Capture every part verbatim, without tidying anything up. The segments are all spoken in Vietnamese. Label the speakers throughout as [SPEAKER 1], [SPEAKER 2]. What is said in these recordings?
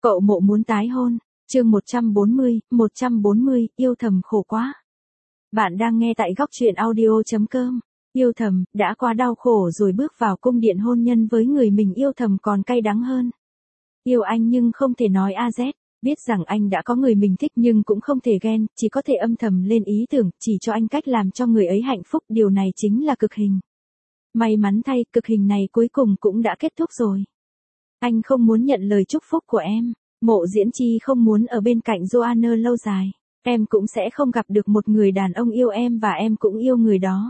[SPEAKER 1] Cậu Mộ muốn tái hôn, chương một trăm bốn mươi, một trăm bốn mươi, yêu thầm khổ quá. Bạn đang nghe tại góc truyện audio chấm com. Yêu thầm, đã quá đau khổ rồi bước vào cung điện hôn nhân với người mình yêu thầm còn cay đắng hơn. Yêu anh nhưng không thể nói a dét, biết rằng anh đã có người mình thích nhưng cũng không thể ghen, chỉ có thể âm thầm lên ý tưởng, chỉ cho anh cách làm cho người ấy hạnh phúc, điều này chính là cực hình. May mắn thay, cực hình này cuối cùng cũng đã kết thúc rồi. Anh không muốn nhận lời chúc phúc của em. Mộ Diễn Chi không muốn ở bên cạnh Joanna lâu dài. Em cũng sẽ không gặp được một người đàn ông yêu em và em cũng yêu người đó.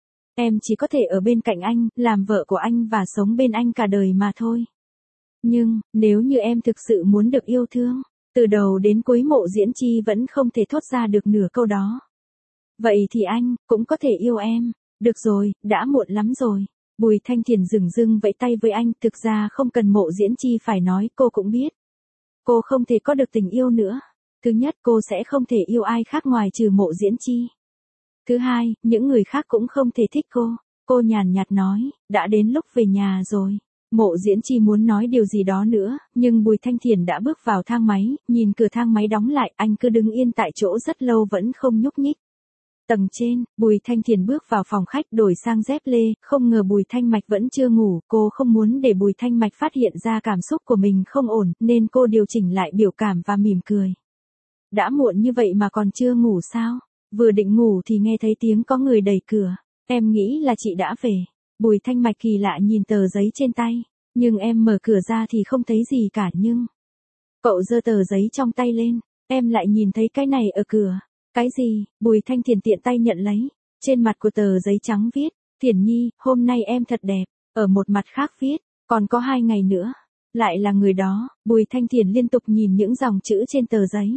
[SPEAKER 1] Em chỉ có thể ở bên cạnh anh, làm vợ của anh và sống bên anh cả đời mà thôi. Nhưng, nếu như em thực sự muốn được yêu thương, từ đầu đến cuối Mộ Diễn Chi vẫn không thể thốt ra được nửa câu đó. Vậy thì anh, cũng có thể yêu em. Được rồi, đã muộn lắm rồi. Bùi Thanh Thiền dửng dưng vẫy tay với anh, thực ra không cần Mộ Diễn Chi phải nói, cô cũng biết. Cô không thể có được tình yêu nữa. Thứ nhất, cô sẽ không thể yêu ai khác ngoài trừ Mộ Diễn Chi. Thứ hai, những người khác cũng không thể thích cô. Cô nhàn nhạt nói, đã đến lúc về nhà rồi. Mộ Diễn Chi muốn nói điều gì đó nữa, nhưng Bùi Thanh Thiền đã bước vào thang máy, nhìn cửa thang máy đóng lại, anh cứ đứng yên tại chỗ rất lâu vẫn không nhúc nhích. Tầng trên, Bùi Thanh Thiền bước vào phòng khách đổi sang dép lê, không ngờ Bùi Thanh Mạch vẫn chưa ngủ, cô không muốn để Bùi Thanh Mạch phát hiện ra cảm xúc của mình không ổn, nên cô điều chỉnh lại biểu cảm và mỉm cười. Đã muộn như vậy mà còn chưa ngủ sao? Vừa định ngủ thì nghe thấy tiếng có người đẩy cửa, em nghĩ là chị đã về. Bùi Thanh Mạch kỳ lạ nhìn tờ giấy trên tay, nhưng em mở cửa ra thì không thấy gì cả nhưng... Cậu giơ tờ giấy trong tay lên, em lại nhìn thấy cái này ở cửa. Cái gì? Bùi Thanh Thiền tiện tay nhận lấy. Trên mặt của tờ giấy trắng viết, Thiền Nhi, hôm nay em thật đẹp. Ở một mặt khác viết, còn có hai ngày nữa. Lại là người đó. Bùi Thanh Thiền liên tục nhìn những dòng chữ trên tờ giấy.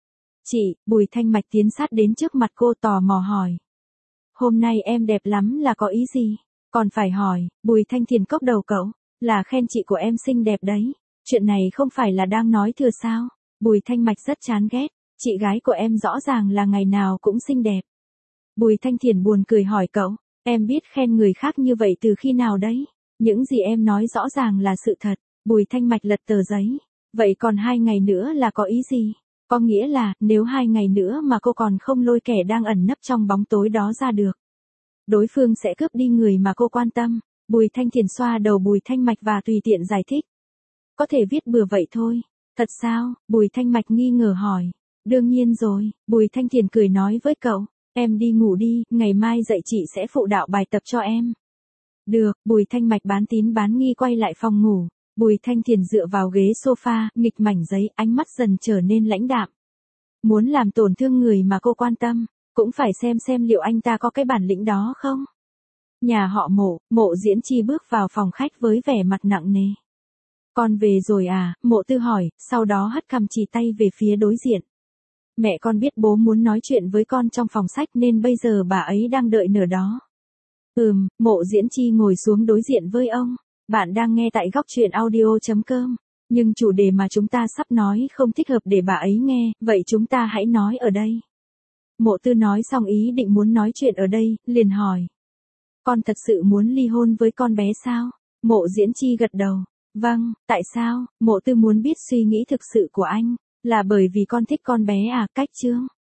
[SPEAKER 1] Chị, Bùi Thanh Mạch tiến sát đến trước mặt cô tò mò hỏi. Hôm nay em đẹp lắm là có ý gì? Còn phải hỏi, Bùi Thanh Thiền cốc đầu cậu, là khen chị của em xinh đẹp đấy. Chuyện này không phải là đang nói thừa sao? Bùi Thanh Mạch rất chán ghét. Chị gái của em rõ ràng là ngày nào cũng xinh đẹp. Bùi Thanh Thiền buồn cười hỏi cậu, em biết khen người khác như vậy từ khi nào đấy? Những gì em nói rõ ràng là sự thật. Bùi Thanh Mạch lật tờ giấy. Vậy còn hai ngày nữa là có ý gì? Có nghĩa là, nếu hai ngày nữa mà cô còn không lôi kẻ đang ẩn nấp trong bóng tối đó ra được, đối phương sẽ cướp đi người mà cô quan tâm. Bùi Thanh Thiền xoa đầu Bùi Thanh Mạch và tùy tiện giải thích. Có thể viết bừa vậy thôi. Thật sao? Bùi Thanh Mạch nghi ngờ hỏi. Đương nhiên rồi, Bùi Thanh Thiền cười nói với cậu, em đi ngủ đi, ngày mai dậy chị sẽ phụ đạo bài tập cho em. Được, Bùi Thanh Mạch bán tín bán nghi quay lại phòng ngủ. Bùi Thanh Thiền dựa vào ghế sofa, nghịch mảnh giấy, ánh mắt dần trở nên lãnh đạm. Muốn làm tổn thương người mà cô quan tâm, cũng phải xem xem liệu anh ta có cái bản lĩnh đó không. Nhà họ Mộ, Mộ Diễn Chi bước vào phòng khách với vẻ mặt nặng nề. Con về rồi à? Mộ Tư hỏi, sau đó hất cằm chỉ tay về phía đối diện. Mẹ con biết bố muốn nói chuyện với con trong phòng sách nên bây giờ bà ấy đang đợi nửa đó. Ừm, Mộ Diễn Chi ngồi xuống đối diện với ông. Bạn đang nghe tại góc truyện audio chấm com. Nhưng chủ đề mà chúng ta sắp nói không thích hợp để bà ấy nghe, vậy chúng ta hãy nói ở đây. Mộ Tư nói xong ý định muốn nói chuyện ở đây, liền hỏi. Con thật sự muốn ly hôn với con bé sao? Mộ Diễn Chi gật đầu. Vâng, tại sao? Mộ Tư muốn biết suy nghĩ thực sự của anh. Là bởi vì con thích con bé à? Cách chương.